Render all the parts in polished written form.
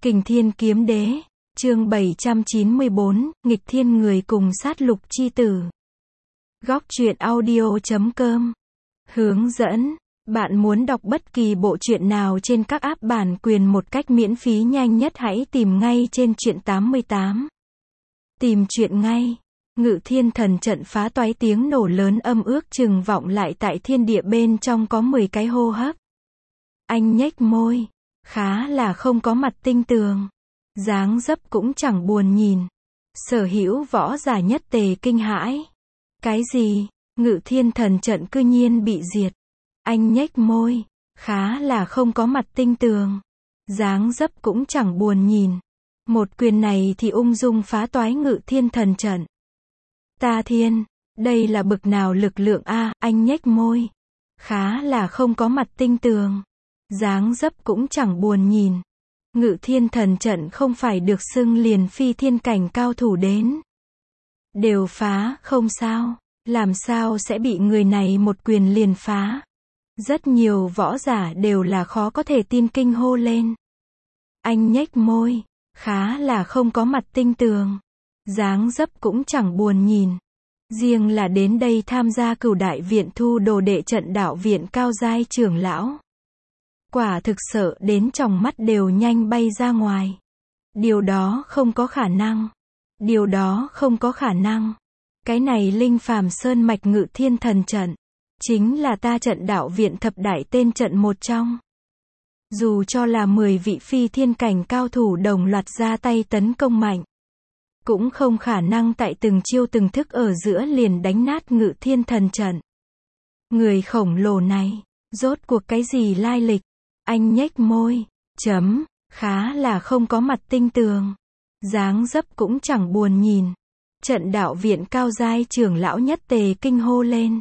Kình Thiên Kiếm Đế, chương 794, nghịch thiên người cùng sát lục chi tử. Góc truyện audio.com. Hướng dẫn. Bạn muốn đọc bất kỳ bộ truyện nào trên các app bản quyền một cách miễn phí nhanh nhất hãy tìm ngay trên truyện 88. Tìm truyện ngay. Ngự thiên thần trận phá toái, tiếng nổ lớn âm ước chừng vọng lại tại thiên địa, bên trong có 10 cái hô hấp. Anh nhếch môi, khá là không có mặt tinh tường, dáng dấp cũng chẳng buồn nhìn. Sở hữu võ giả nhất tề kinh hãi. Cái gì? Ngự thiên thần trận cư nhiên bị diệt. Anh nhếch môi, khá là không có mặt tinh tường, dáng dấp cũng chẳng buồn nhìn. Một quyền này thì ung dung phá toái ngự thiên thần trận. Ta thiên, đây là bực nào lực lượng a? Anh nhếch môi, khá là không có mặt tinh tường, dáng dấp cũng chẳng buồn nhìn. Ngự thiên thần trận không phải được xưng liền phi thiên cảnh cao thủ đến đều phá không sao, làm sao sẽ bị người này một quyền liền phá? Rất nhiều võ giả đều là khó có thể tin, kinh hô lên. Anh nhếch môi, khá là không có mặt tinh tường, dáng dấp cũng chẳng buồn nhìn. Riêng là đến đây tham gia Cửu Đại Viện thu đồ đệ trận đạo viện cao giai trưởng lão, quả thực sợ đến tròng mắt đều nhanh bay ra ngoài. Điều đó không có khả năng. Điều đó không có khả năng. Cái này linh phàm sơn mạch ngự thiên thần trận chính là ta trận đạo viện thập đại tên trận một trong. Dù cho là 10 vị phi thiên cảnh cao thủ đồng loạt ra tay tấn công mạnh, cũng không khả năng tại từng chiêu từng thức ở giữa liền đánh nát ngự thiên thần trận. Người khổng lồ này, rốt cuộc cái gì lai lịch? Anh nhếch môi, khá là không có mặt tinh tường, dáng dấp cũng chẳng buồn nhìn. Trận đạo viện cao giai trưởng lão nhất tề kinh hô lên.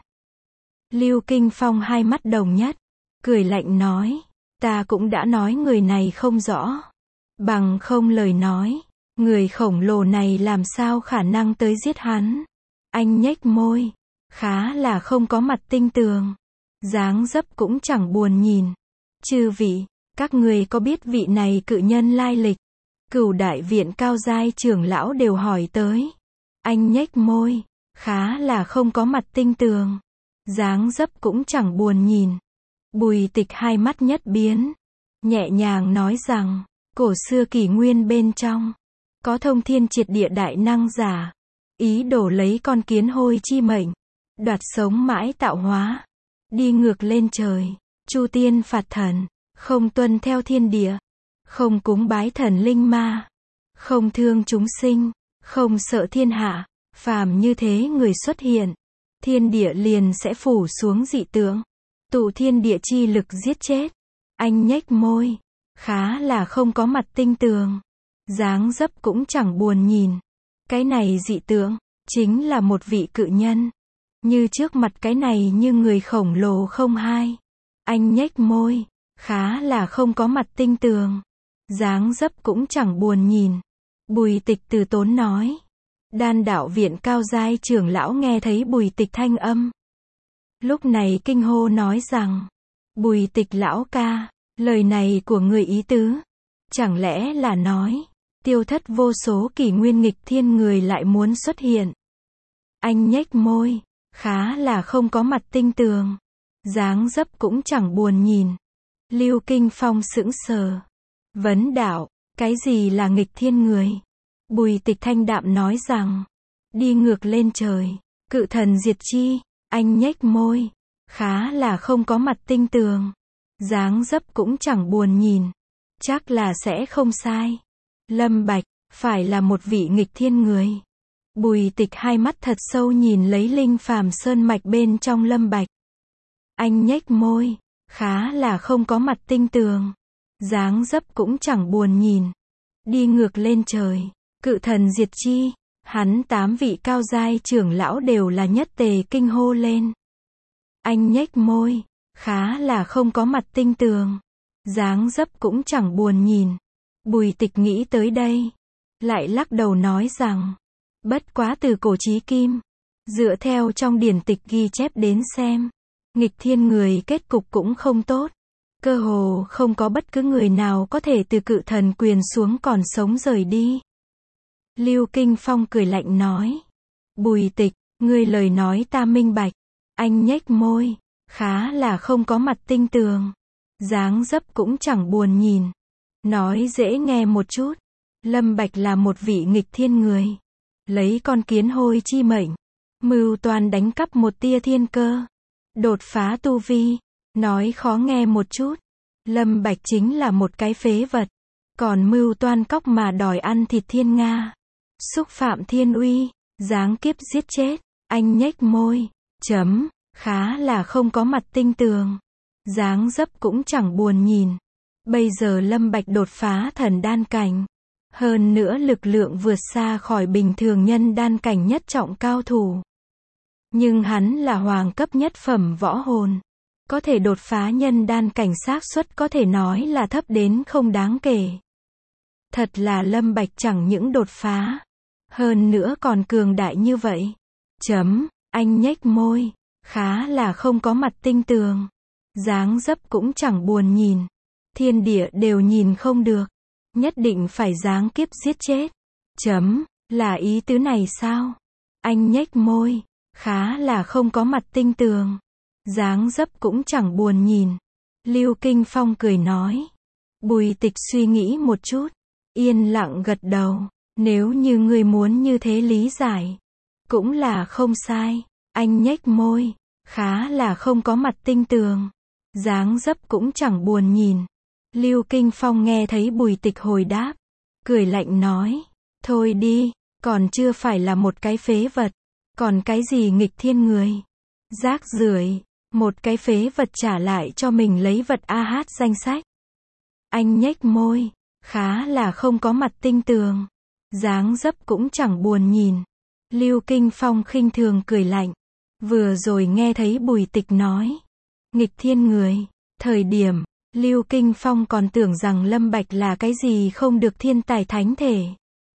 Lưu Kinh Phong hai mắt đồng nhất, cười lạnh nói, ta cũng đã nói người này không rõ. Bằng không lời nói, người khổng lồ này làm sao khả năng tới giết hắn? Anh nhếch môi, khá là không có mặt tinh tường, dáng dấp cũng chẳng buồn nhìn. Chư vị, các người có biết vị này cự nhân lai lịch? Cửu Đại Viện cao giai trưởng lão đều hỏi tới. Anh nhếch môi, khá là không có mặt tinh tường, dáng dấp cũng chẳng buồn nhìn. Bùi Tịch hai mắt nhất biến, nhẹ nhàng nói rằng, cổ xưa kỷ nguyên bên trong, có thông thiên triệt địa đại năng giả, ý đồ lấy con kiến hôi chi mệnh, đoạt sống mãi tạo hóa, đi ngược lên trời, chu tiên phạt thần, không tuân theo thiên địa, không cúng bái thần linh ma, không thương chúng sinh, không sợ thiên hạ. Phàm như thế người xuất hiện, thiên địa liền sẽ phủ xuống dị tượng, tụ thiên địa chi lực giết chết. Anh nhếch môi, khá là không có mặt tinh tường, dáng dấp cũng chẳng buồn nhìn. Cái này dị tượng chính là một vị cự nhân, như trước mặt cái này như người khổng lồ không hai. Anh nhếch môi, khá là không có mặt tinh tường, dáng dấp cũng chẳng buồn nhìn. Bùi Tịch từ tốn nói. Đan đạo viện cao giai trưởng lão nghe thấy Bùi Tịch thanh âm, lúc này kinh hô nói rằng, Bùi Tịch lão ca, lời này của người ý tứ, chẳng lẽ là nói, tiêu thất vô số kỷ nguyên nghịch thiên người lại muốn xuất hiện? Anh nhếch môi, khá là không có mặt tinh tường, dáng dấp cũng chẳng buồn nhìn. Lưu Kinh Phong sững sờ, vấn đạo, cái gì là nghịch thiên người? Bùi Tịch thanh đạm nói rằng, đi ngược lên trời, cự thần diệt chi. Anh nhếch môi, khá là không có mặt tinh tường, dáng dấp cũng chẳng buồn nhìn. Chắc là sẽ không sai. Lâm Bạch, phải là một vị nghịch thiên người. Bùi Tịch hai mắt thật sâu nhìn lấy linh phàm sơn mạch bên trong Lâm Bạch. Anh nhếch môi, khá là không có mặt tinh tường, dáng dấp cũng chẳng buồn nhìn. Đi ngược lên trời, cự thần diệt chi. Hắn 8 vị cao giai trưởng lão đều là nhất tề kinh hô lên. Anh nhếch môi, khá là không có mặt tinh tường, dáng dấp cũng chẳng buồn nhìn. Bùi Tịch nghĩ tới đây, lại lắc đầu nói rằng, bất quá từ cổ chí kim, dựa theo trong điển tịch ghi chép đến xem, nghịch thiên người kết cục cũng không tốt. Cơ hồ không có bất cứ người nào có thể từ cự thần quyền xuống còn sống rời đi. Lưu Kinh Phong cười lạnh nói. Bùi Tịch, ngươi lời nói ta minh bạch. Anh nhếch môi, khá là không có mặt tinh tường. Dáng dấp cũng chẳng buồn nhìn. Nói dễ nghe một chút. Lâm Bạch là một vị nghịch thiên người. Lấy con kiến hôi chi mệnh. Mưu toan đánh cắp một tia thiên cơ. Đột phá tu vi. Nói khó nghe một chút. Lâm Bạch chính là một cái phế vật. Còn mưu toan cóc mà đòi ăn thịt thiên Nga. Xúc phạm thiên uy. Giáng kiếp giết chết. Anh nhếch môi. Chấm. Khá là không có mặt tinh tường. Dáng dấp cũng chẳng buồn nhìn. Bây giờ Lâm Bạch đột phá thần đan cảnh. Hơn nữa lực lượng vượt xa khỏi bình thường nhân đan cảnh nhất trọng cao thủ. Nhưng hắn là hoàng cấp nhất phẩm võ hồn. Có thể đột phá nhân đan cảnh xác suất có thể nói là thấp đến không đáng kể. Thật là Lâm Bạch chẳng những đột phá. Hơn nữa còn cường đại như vậy. Chấm. Anh nhếch môi. Khá là không có mặt tinh tường. Dáng dấp cũng chẳng buồn nhìn. Thiên địa đều nhìn không được. Nhất định phải giáng kiếp giết chết. Chấm. Là ý tứ này sao? Anh nhếch môi. Khá là không có mặt tinh tường. Dáng dấp cũng chẳng buồn nhìn. Lưu Kinh Phong cười nói. Bùi Tịch suy nghĩ một chút. Yên lặng gật đầu. Nếu như ngươi muốn như thế lý giải. Cũng là không sai. Anh nhếch môi. Khá là không có mặt tinh tường. Dáng dấp cũng chẳng buồn nhìn. Lưu Kinh Phong nghe thấy Bùi Tịch hồi đáp. Cười lạnh nói. Thôi đi. Còn chưa phải là một cái phế vật. Còn cái gì nghịch thiên người. Rác rưởi. Một cái phế vật trả lại cho mình lấy vật AH danh sách. Anh nhếch môi. Khá là không có mặt tinh tường. Dáng dấp cũng chẳng buồn nhìn. Lưu Kinh Phong khinh thường cười lạnh. Vừa rồi nghe thấy Bùi Tịch nói. Nghịch thiên người. Thời điểm, Lưu Kinh Phong còn tưởng rằng Lâm Bạch là cái gì không được thiên tài thánh thể.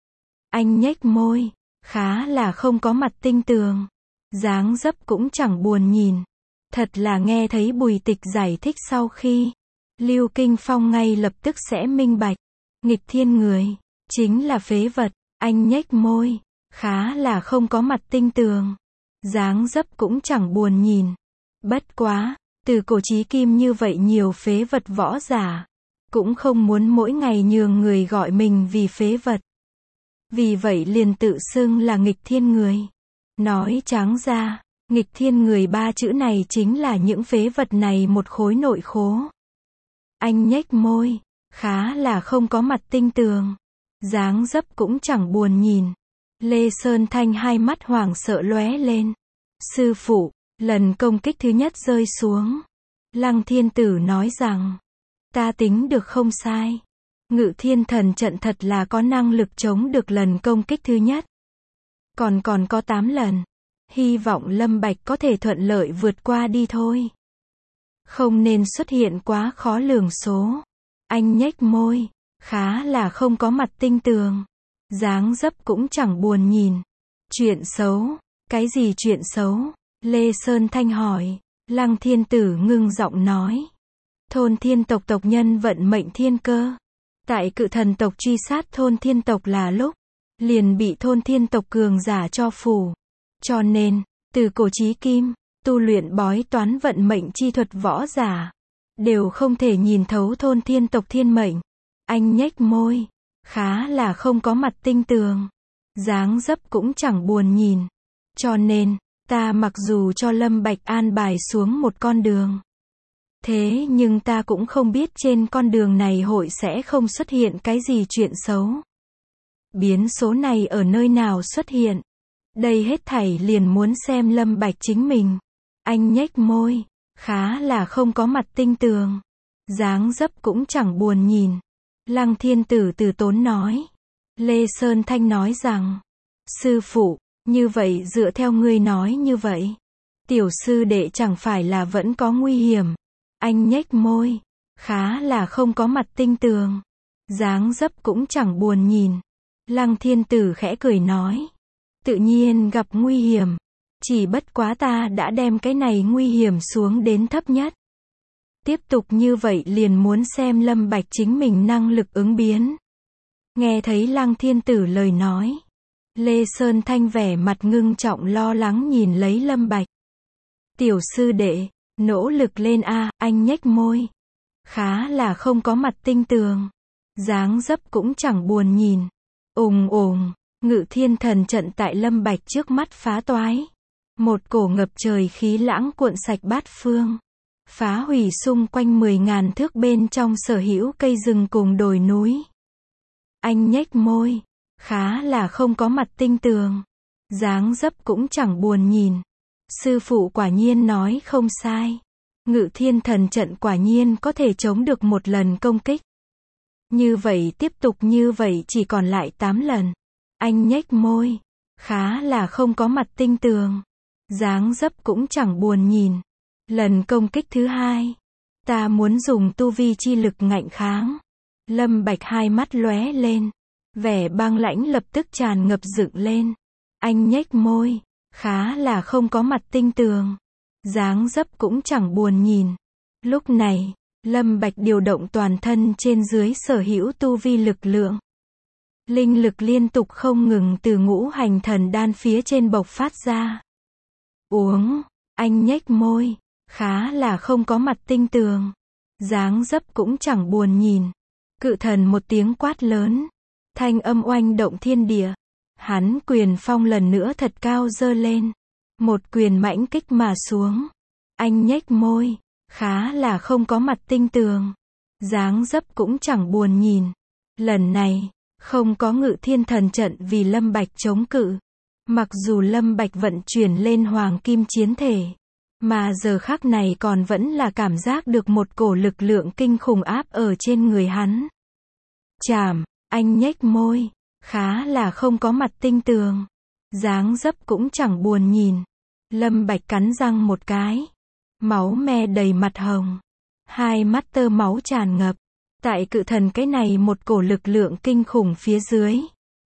Anh nhếch môi. Khá là không có mặt tinh tường. Dáng dấp cũng chẳng buồn nhìn. Thật là nghe thấy Bùi Tịch giải thích sau khi. Lưu Kinh Phong ngay lập tức sẽ minh bạch. Nghịch thiên người. Chính là phế vật. Anh nhếch môi. Khá là không có mặt tinh tường. Dáng dấp cũng chẳng buồn nhìn. Bất quá. Từ cổ chí kim như vậy nhiều phế vật võ giả. Cũng không muốn mỗi ngày nhường người gọi mình vì phế vật. Vì vậy liền tự xưng là nghịch thiên người. Nói trắng ra. Nghịch thiên người ba chữ này chính là những phế vật này một khối nội khố. Anh nhếch môi. Khá là không có mặt tinh tường. Dáng dấp cũng chẳng buồn nhìn. Lê Sơn Thanh hai mắt hoảng sợ lóe lên. Sư phụ, lần công kích thứ nhất rơi xuống. Lăng Thiên Tử nói rằng. Ta tính được không sai. Ngự thiên thần trận thật là có năng lực chống được lần công kích thứ nhất. Còn có 8 lần. Hy vọng Lâm Bạch có thể thuận lợi vượt qua đi thôi. Không nên xuất hiện quá khó lường số. Anh nhếch môi. Khá là không có mặt tinh tường. Dáng dấp cũng chẳng buồn nhìn. Chuyện xấu. Cái gì chuyện xấu? Lê Sơn Thanh hỏi. Lăng Thiên Tử ngưng giọng nói. Thôn thiên tộc tộc nhân vận mệnh thiên cơ. Tại cự thần tộc truy sát thôn thiên tộc là lúc. Liền bị thôn thiên tộc cường giả cho phủ. Cho nên, từ cổ chí kim, tu luyện bói toán vận mệnh chi thuật võ giả. Đều không thể nhìn thấu thôn thiên tộc thiên mệnh. Anh nhếch môi. Khá là không có mặt tinh tường. Dáng dấp cũng chẳng buồn nhìn. Cho nên, ta mặc dù cho Lâm Bạch an bài xuống một con đường. Thế nhưng ta cũng không biết trên con đường này hội sẽ không xuất hiện cái gì chuyện xấu. Biến số này ở nơi nào xuất hiện. Đây hết thảy liền muốn xem Lâm Bạch chính mình. Anh nhếch môi. Khá là không có mặt tinh tường. Dáng dấp cũng chẳng buồn nhìn. Lăng Thiên Tử từ tốn nói. Lê Sơn Thanh nói rằng. Sư phụ, như vậy dựa theo ngươi nói như vậy. Tiểu sư đệ chẳng phải là vẫn có nguy hiểm. Anh nhếch môi. Khá là không có mặt tinh tường. Dáng dấp cũng chẳng buồn nhìn. Lăng Thiên Tử khẽ cười nói. Tự nhiên gặp nguy hiểm. Chỉ bất quá ta đã đem cái này nguy hiểm xuống đến thấp nhất. Tiếp tục như vậy liền muốn xem Lâm Bạch chính mình năng lực ứng biến. Nghe thấy Lăng Thiên Tử lời nói, Lê Sơn Thanh vẻ mặt ngưng trọng lo lắng nhìn lấy Lâm Bạch. Tiểu sư đệ, nỗ lực lên a, anh nhếch môi. Khá là không có mặt tinh tường. Dáng dấp cũng chẳng buồn nhìn. Ùng ùng, Ngự Thiên Thần trận tại Lâm Bạch trước mắt phá toái. Một cổ ngập trời khí lãng cuộn sạch bát phương. Phá hủy xung quanh 10.000 thước bên trong sở hữu cây rừng cùng đồi núi. Anh nhếch môi. Khá là không có mặt tinh tường. Dáng dấp cũng chẳng buồn nhìn. Sư phụ quả nhiên nói không sai. Ngự Thiên Thần trận quả nhiên có thể chống được một lần công kích. Như vậy tiếp tục như vậy chỉ còn lại 8 lần. Anh nhếch môi. Khá là không có mặt tinh tường. Dáng dấp cũng chẳng buồn nhìn. Lần công kích thứ hai. Ta muốn dùng tu vi chi lực ngạnh kháng. Lâm Bạch hai mắt lóe lên. Vẻ băng lãnh lập tức tràn ngập dựng lên. Anh nhếch môi. Khá là không có mặt tinh tường. Dáng dấp cũng chẳng buồn nhìn. Lúc này, Lâm Bạch điều động toàn thân trên dưới sở hữu tu vi lực lượng. Linh lực liên tục không ngừng từ ngũ hành thần đan phía trên bộc phát ra. Uống, anh nhếch môi. Khá là không có mặt tinh tường. Dáng dấp cũng chẳng buồn nhìn. Cự thần một tiếng quát lớn. Thanh âm oanh động thiên địa. Hắn quyền phong lần nữa thật cao giơ lên. Một quyền mãnh kích mà xuống. Anh nhếch môi. Khá là không có mặt tinh tường. Dáng dấp cũng chẳng buồn nhìn. Lần này, không có Ngự Thiên Thần trận vì Lâm Bạch chống cự. Mặc dù Lâm Bạch vận chuyển lên hoàng kim chiến thể. Mà giờ khắc này còn vẫn là cảm giác được một cổ lực lượng kinh khủng áp ở trên người hắn. Chảm, anh nhếch môi. Khá là không có mặt tinh tường. Dáng dấp cũng chẳng buồn nhìn. Lâm Bạch cắn răng một cái. Máu me đầy mặt hồng. Hai mắt tơ máu tràn ngập. Tại cự thần cái này một cổ lực lượng kinh khủng phía dưới.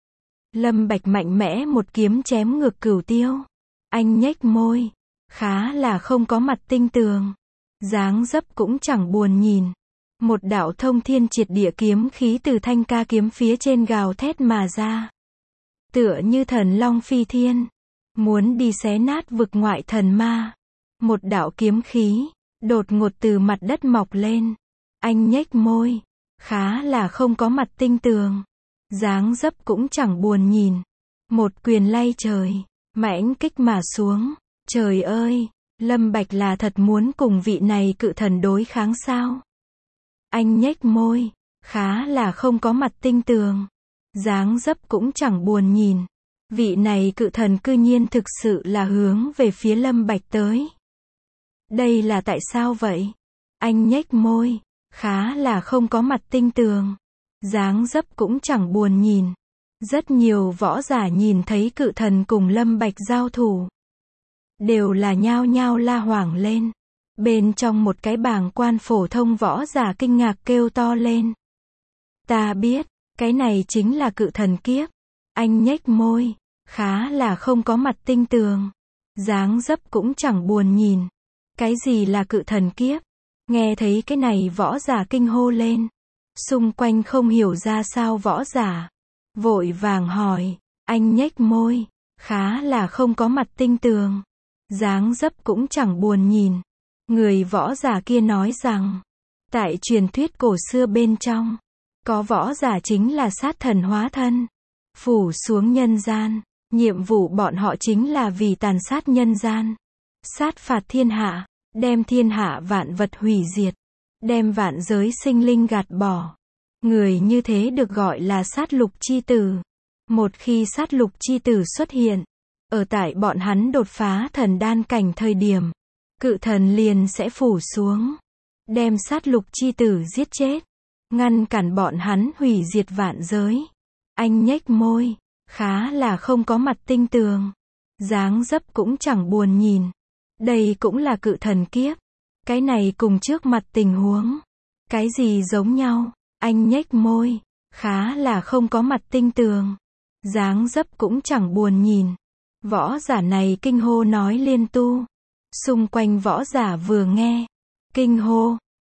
Lâm Bạch mạnh mẽ một kiếm chém ngược Cửu Tiêu. Anh nhếch môi. Khá là không có mặt tinh tường. Dáng dấp cũng chẳng buồn nhìn. Một đạo thông thiên triệt địa kiếm khí từ thanh ca kiếm phía trên gào thét mà ra. Tựa như thần long phi thiên. Muốn đi xé nát vực ngoại thần ma. Một đạo kiếm khí, đột ngột từ mặt đất mọc lên. Anh nhếch môi. Khá là không có mặt tinh tường. Dáng dấp cũng chẳng buồn nhìn. Một quyền lay trời, mãnh kích mà xuống. Trời ơi, Lâm Bạch là thật muốn cùng vị này cự thần đối kháng sao? Anh nhếch môi. Khá là không có mặt tinh tường. Dáng dấp cũng chẳng buồn nhìn. Vị này cự thần cư nhiên thực sự là hướng về phía Lâm Bạch tới. Đây là tại sao vậy? Anh nhếch môi. Khá là không có mặt tinh tường. Dáng dấp cũng chẳng buồn nhìn. Rất nhiều võ giả nhìn thấy cự thần cùng Lâm Bạch giao thủ. Đều là nhao nhao la hoảng lên. Bên trong một cái bảng quan phổ thông võ giả kinh ngạc kêu to lên. Ta biết, cái này chính là cự thần kiếp. Anh nhếch môi. Khá là không có mặt tinh tường. Dáng dấp cũng chẳng buồn nhìn. Cái gì là cự thần kiếp? Nghe thấy cái này võ giả kinh hô lên. Xung quanh không hiểu ra sao võ giả. Vội vàng hỏi. Anh nhếch môi. Khá là không có mặt tinh tường. Dáng dấp cũng chẳng buồn nhìn. Người võ giả kia nói rằng. Tại truyền thuyết cổ xưa bên trong. Có võ giả chính là sát thần hóa thân. Phủ xuống nhân gian. Nhiệm vụ bọn họ chính là vì tàn sát nhân gian. Sát phạt thiên hạ. Đem thiên hạ vạn vật hủy diệt. Đem vạn giới sinh linh gạt bỏ. Người như thế được gọi là sát lục chi tử. Một khi sát lục chi tử xuất hiện. Ở tại bọn hắn đột phá thần đan cảnh thời điểm. Cự thần liền sẽ phủ xuống. Đem sát lục chi tử giết chết. Ngăn cản bọn hắn hủy diệt vạn giới. Anh nhếch môi. Khá là không có mặt tinh tường. Dáng dấp cũng chẳng buồn nhìn. Đây cũng là cự thần kiếp. Cái này cùng trước mặt tình huống. Cái gì giống nhau? Anh nhếch môi. Khá là không có mặt tinh tường. Dáng dấp cũng chẳng buồn nhìn. Võ giả này kinh hô nói liên tu. Xung quanh võ giả vừa nghe. Kinh hô.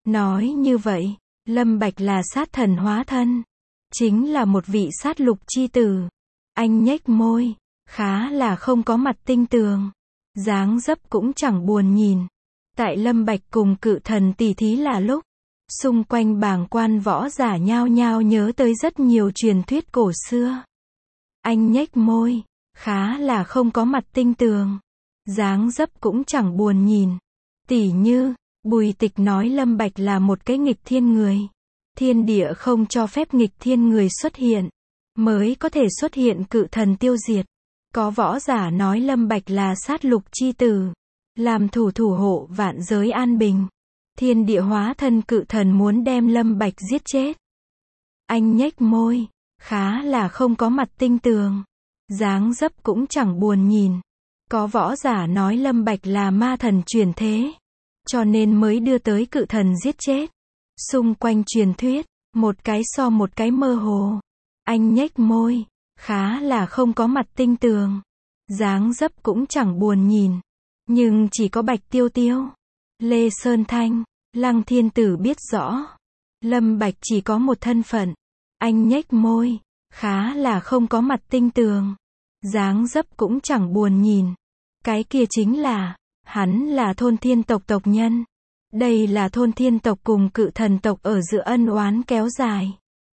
Nói như vậy, Lâm Bạch là sát thần hóa thân. Chính là một vị sát lục chi tử. Anh nhếch môi, khá là không có mặt tinh tường. Dáng dấp cũng chẳng buồn nhìn. Tại Lâm Bạch cùng cự thần tỉ thí là lúc, xung quanh bàng quan võ giả nhao nhao nhớ tới rất nhiều truyền thuyết cổ xưa. Anh nhếch môi, khá là không có mặt tinh tường. Dáng dấp cũng chẳng buồn nhìn. Tỉ như, Bùi Tịch nói Lâm Bạch là một cái nghịch thiên người. Thiên địa không cho phép nghịch thiên người xuất hiện, mới có thể xuất hiện cự thần tiêu diệt. Có võ giả nói Lâm Bạch là sát lục chi tử, làm thủ hộ vạn giới an bình. Thiên địa hóa thân cự thần muốn đem Lâm Bạch giết chết. Anh nhếch môi, khá là không có mặt tinh tường. Dáng dấp cũng chẳng buồn nhìn. Có võ giả nói Lâm Bạch là ma thần chuyển thế, cho nên mới đưa tới cự thần giết chết. Xung quanh truyền thuyết, một cái so một cái mơ hồ. Anh nhếch môi, khá là không có mặt tinh tường. Dáng dấp cũng chẳng buồn nhìn. Nhưng chỉ có Bạch Tiêu Tiêu, Lê Sơn Thanh, Lăng Thiên Tử biết rõ. Lâm Bạch chỉ có một thân phận. Anh nhếch môi, khá là không có mặt tinh tường. Dáng dấp cũng chẳng buồn nhìn. Cái kia chính là, hắn là thôn thiên tộc tộc nhân. Đây là thôn thiên tộc cùng cự thần tộc ở giữa ân oán kéo dài.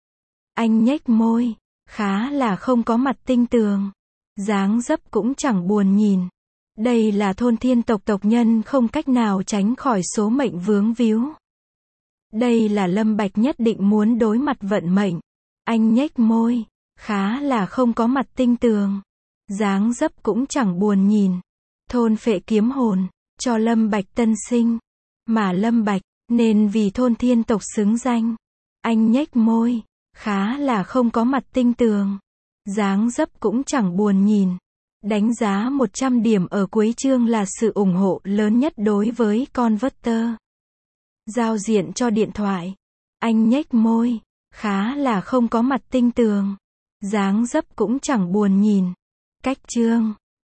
Anh nhếch môi, khá là không có mặt tinh tường. Dáng dấp cũng chẳng buồn nhìn. Đây là thôn thiên tộc tộc nhân không cách nào tránh khỏi số mệnh vướng víu. Đây là Lâm Bạch nhất định muốn đối mặt vận mệnh. Anh nhếch môi, khá là không có mặt tinh tường. Dáng dấp cũng chẳng buồn nhìn. Thôn phệ kiếm hồn, cho Lâm Bạch tân sinh. Mà Lâm Bạch, nên vì thôn thiên tộc xứng danh. Anh nhếch môi, khá là không có mặt tinh tường. Dáng dấp cũng chẳng buồn nhìn. Đánh giá 100 điểm ở cuối chương là sự ủng hộ lớn nhất đối với Converter. Giao diện cho điện thoại. Anh nhếch môi, khá là không có mặt tinh tường. Dáng dấp cũng chẳng buồn nhìn. Cách chương